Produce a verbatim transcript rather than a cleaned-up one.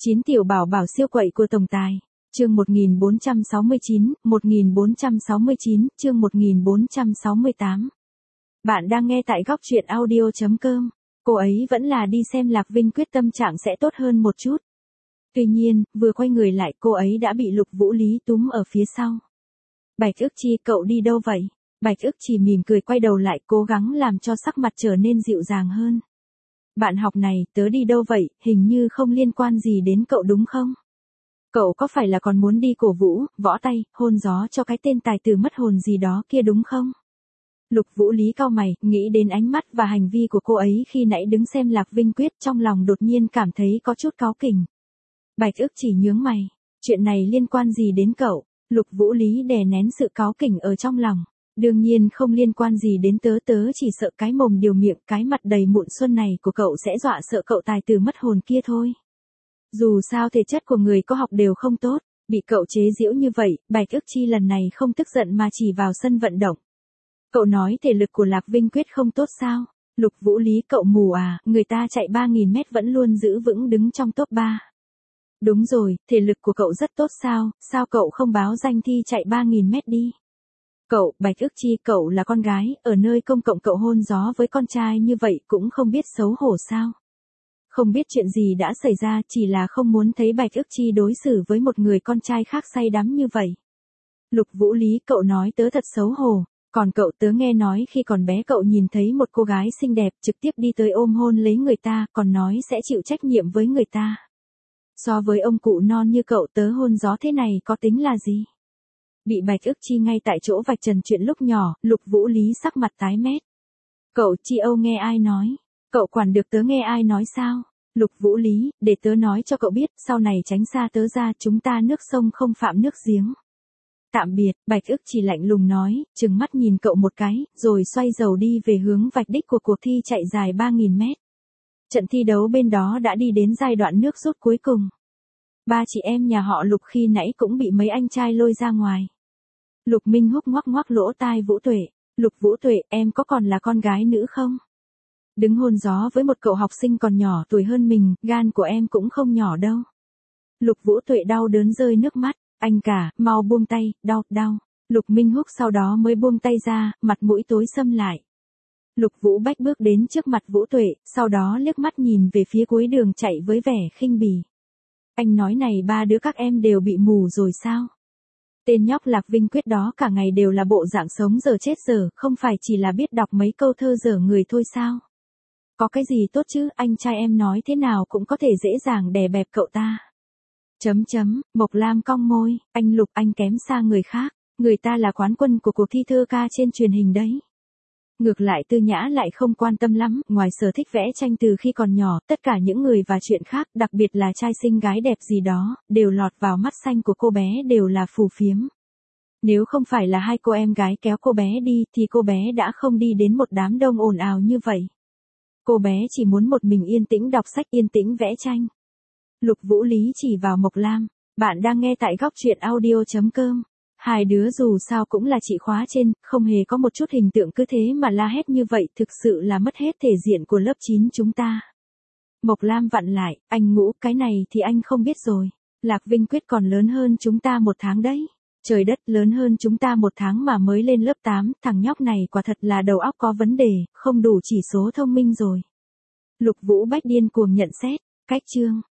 chín tiểu bảo bảo siêu quậy của tổng tài. Chương một nghìn bốn trăm sáu mươi chín, một nghìn bốn trăm sáu mươi chín, chương một nghìn bốn trăm sáu mươi tám. Bạn đang nghe tại góc truyện audio chấm com. Cô ấy vẫn là đi xem Lạc Vinh quyết tâm trạng sẽ tốt hơn một chút. Tuy nhiên, vừa quay người lại cô ấy đã bị Lục Vũ Lý túm ở phía sau. Bạch Ức Chi, cậu đi đâu vậy? Bạch Ức Chi mỉm cười quay đầu lại, cố gắng làm cho sắc mặt trở nên dịu dàng hơn. Bạn học này, tớ đi đâu vậy, hình như không liên quan gì đến cậu đúng không? Cậu có phải là còn muốn đi cổ vũ, võ tay, hôn gió cho cái tên tài tử mất hồn gì đó kia đúng không? Lục Vũ Lý cau mày, nghĩ đến ánh mắt và hành vi của cô ấy khi nãy đứng xem Lạc Vinh quyết, trong lòng đột nhiên cảm thấy có chút cáu kỉnh. Bạch Ức chỉ nhướng mày, chuyện này liên quan gì đến cậu? Lục Vũ Lý đè nén sự cáu kỉnh ở trong lòng. Đương nhiên không liên quan gì đến tớ, tớ chỉ sợ cái mồm điều miệng, cái mặt đầy mụn xuân này của cậu sẽ dọa sợ cậu tài tử mất hồn kia thôi. Dù sao thể chất của người có học đều không tốt, bị cậu chế giễu như vậy, Bạch Ức Chi lần này không tức giận mà chỉ vào sân vận động. Cậu nói thể lực của Lạc Vinh quyết không tốt sao? Lục Vũ Lý, cậu mù à, người ta chạy ba nghìn mét vẫn luôn giữ vững đứng trong top ba. Đúng rồi, thể lực của cậu rất tốt sao, sao cậu không báo danh thi chạy ba nghìn mét đi? Cậu, Bạch Ức Chi, cậu là con gái, ở nơi công cộng cậu hôn gió với con trai như vậy cũng không biết xấu hổ sao? Không biết chuyện gì đã xảy ra, chỉ là không muốn thấy Bạch Ức Chi đối xử với một người con trai khác say đắm như vậy. Lục Vũ Lý, cậu nói tớ thật xấu hổ, còn cậu, tớ nghe nói khi còn bé cậu nhìn thấy một cô gái xinh đẹp trực tiếp đi tới ôm hôn lấy người ta, còn nói sẽ chịu trách nhiệm với người ta. So với ông cụ non như cậu, tớ hôn gió thế này có tính là gì? Bị Bạch Ức Chi ngay tại chỗ vạch trần chuyện lúc nhỏ, Lục Vũ Lý sắc mặt tái mét. Cậu, Chi Âu nghe ai nói? Cậu quản được tớ nghe ai nói sao? Lục Vũ Lý, để tớ nói cho cậu biết, sau này tránh xa tớ ra, chúng ta nước sông không phạm nước giếng. Tạm biệt, Bạch Ức Chỉ lạnh lùng nói, trừng mắt nhìn cậu một cái, rồi xoay dầu đi về hướng vạch đích của cuộc thi chạy dài ba nghìn mét. Trận thi đấu bên đó đã đi đến giai đoạn nước rút cuối cùng. Ba chị em nhà họ Lục khi nãy cũng bị mấy anh trai lôi ra ngoài. Lục Minh Húc ngoắc ngoắc lỗ tai Vũ Tuệ, Lục Vũ Tuệ, em có còn là con gái nữ không? Đứng hôn gió với một cậu học sinh còn nhỏ tuổi hơn mình, gan của em cũng không nhỏ đâu. Lục Vũ Tuệ đau đớn rơi nước mắt, anh cả, mau buông tay, đau, đau. Lục Minh Húc sau đó mới buông tay ra, mặt mũi tối sầm lại. Lục Vũ Bách bước đến trước mặt Vũ Tuệ, sau đó liếc mắt nhìn về phía cuối đường chạy với vẻ khinh bỉ. Anh nói này, ba đứa các em đều bị mù rồi sao? Tên nhóc Lạc Vinh quyết đó cả ngày đều là bộ dạng sống giờ chết giờ, không phải chỉ là biết đọc mấy câu thơ dở người thôi sao? Có cái gì tốt chứ, anh trai em nói thế nào cũng có thể dễ dàng đè bẹp cậu ta. Chấm chấm, Mộc Lam cong môi, anh Lục, anh kém xa người khác, người ta là quán quân của cuộc thi thơ ca trên truyền hình đấy. Ngược lại Tư Nhã lại không quan tâm lắm, ngoài sở thích vẽ tranh từ khi còn nhỏ, tất cả những người và chuyện khác, đặc biệt là trai xinh gái đẹp gì đó, đều lọt vào mắt xanh của cô bé đều là phù phiếm. Nếu không phải là hai cô em gái kéo cô bé đi, thì cô bé đã không đi đến một đám đông ồn ào như vậy. Cô bé chỉ muốn một mình yên tĩnh đọc sách, yên tĩnh vẽ tranh. Lục Vũ Lý chỉ vào Mộc Lam, bạn đang nghe tại góc truyện audio chấm com. Hai đứa dù sao cũng là chị khóa trên, không hề có một chút hình tượng cứ thế mà la hét như vậy, thực sự là mất hết thể diện của lớp chín chúng ta. Mộc Lam vặn lại, anh Ngũ, cái này thì anh không biết rồi. Lạc Vinh quyết còn lớn hơn chúng ta một tháng đấy. Trời đất, lớn hơn chúng ta một tháng mà mới lên lớp tám, thằng nhóc này quả thật là đầu óc có vấn đề, không đủ chỉ số thông minh rồi. Lục Vũ Bách điên cuồng nhận xét, cách chương.